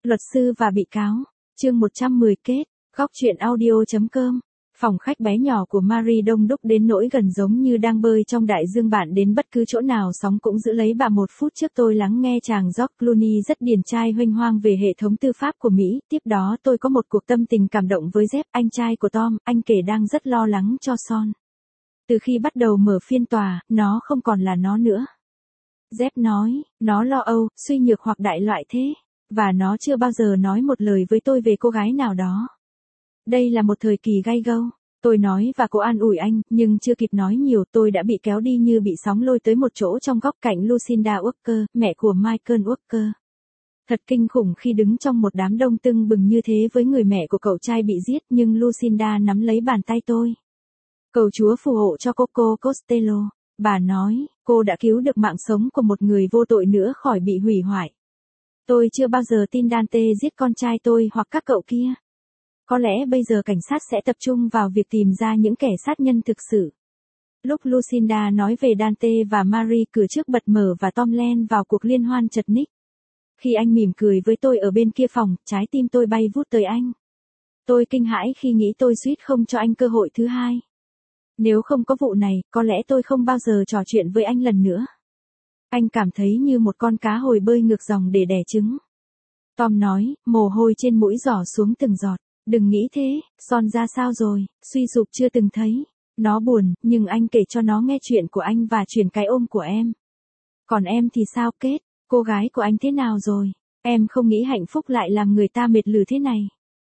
Luật sư và bị cáo. Chương 110 kết. Góc truyện audio.com. Phòng khách bé nhỏ của Marie đông đúc đến nỗi gần giống như đang bơi trong đại dương, bạn đến bất cứ chỗ nào sóng cũng giữ lấy bà. 1 phút trước tôi lắng nghe chàng George Clooney rất điển trai huênh hoang về hệ thống tư pháp của Mỹ. Tiếp đó tôi có một cuộc tâm tình cảm động với Jeff, anh trai của Tom. Anh kể đang rất lo lắng cho Son. Từ khi bắt đầu mở phiên tòa, nó không còn là nó nữa. Jeff nói, nó lo âu, suy nhược hoặc đại loại thế. Và nó chưa bao giờ nói một lời với tôi về cô gái nào đó. Đây là một thời kỳ gay go. Tôi nói và cô an ủi anh, nhưng chưa kịp nói nhiều tôi đã bị kéo đi như bị sóng lôi tới một chỗ trong góc cạnh Lucinda Walker, mẹ của Michael Walker. Thật kinh khủng khi đứng trong một đám đông tưng bừng như thế với người mẹ của cậu trai bị giết, nhưng Lucinda nắm lấy bàn tay tôi. Cầu Chúa phù hộ cho Coco Costello. Bà nói, cô đã cứu được mạng sống của một người vô tội nữa khỏi bị hủy hoại. Tôi chưa bao giờ tin Dante giết con trai tôi hoặc các cậu kia. Có lẽ bây giờ cảnh sát sẽ tập trung vào việc tìm ra những kẻ sát nhân thực sự. Lúc Lucinda nói về Dante và Marie, cửa trước bật mở và Tom len vào cuộc liên hoan chật ních. Khi anh mỉm cười với tôi ở bên kia phòng, trái tim tôi bay vút tới anh. Tôi kinh hãi khi nghĩ tôi suýt không cho anh cơ hội thứ hai. Nếu không có vụ này, có lẽ tôi không bao giờ trò chuyện với anh lần nữa. Anh cảm thấy như một con cá hồi bơi ngược dòng để đẻ trứng. Tom nói, mồ hôi trên mũi giỏ xuống từng giọt. Đừng nghĩ thế, Son ra sao rồi, suy sụp chưa từng thấy. Nó buồn, nhưng anh kể cho nó nghe chuyện của anh và chuyển cái ôm của em. Còn em thì sao Kết, cô gái của anh thế nào rồi? Em không nghĩ hạnh phúc lại làm người ta mệt lử thế này.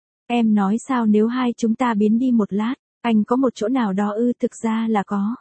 Em nói sao nếu hai chúng ta biến đi một lát, anh có một chỗ nào đó ư? Thực ra là có.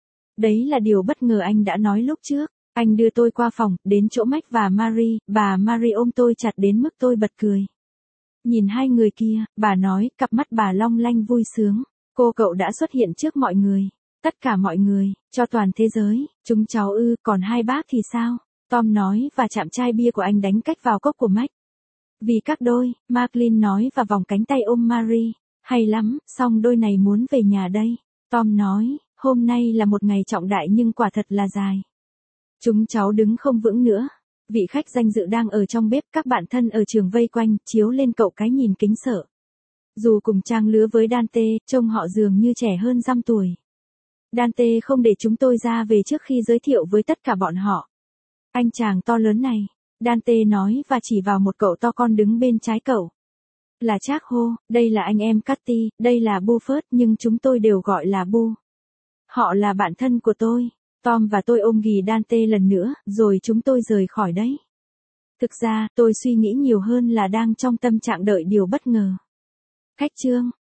Đấy là điều bất ngờ anh đã nói lúc trước. Anh đưa tôi qua phòng, đến chỗ Mac và Marie, bà Marie ôm tôi chặt đến mức tôi bật cười. Nhìn hai người kia, bà nói, cặp mắt bà long lanh vui sướng. Cậu đã xuất hiện trước mọi người. Tất cả mọi người, cho toàn thế giới. Chúng cháu ư, còn hai bác thì sao? Tom nói và chạm chai bia của anh đánh cách vào cốc của Mac. Vì các đôi, Marklin nói và vòng cánh tay ôm Marie. Hay lắm, song đôi này muốn về nhà đây. Tom nói, hôm nay là một ngày trọng đại nhưng quả thật là dài. Chúng cháu đứng không vững nữa. Vị khách danh dự đang ở trong bếp, các bạn thân ở trường vây quanh, chiếu lên cậu cái nhìn kính sợ. Dù cùng trang lứa với Dante, trông họ dường như trẻ hơn dăm tuổi. Dante không để chúng tôi ra về trước khi giới thiệu với tất cả bọn họ. Anh chàng to lớn này, Dante nói và chỉ vào một cậu to con đứng bên trái cậu. Là Charles, đây là anh em Cathy, đây là Buffett, nhưng chúng tôi đều gọi là Bu. Họ là bạn thân của tôi. Tom và tôi ôm ghì Dante lần nữa, rồi chúng tôi rời khỏi đấy. Thực ra, tôi suy nghĩ nhiều hơn là đang trong tâm trạng đợi điều bất ngờ. Khách trương,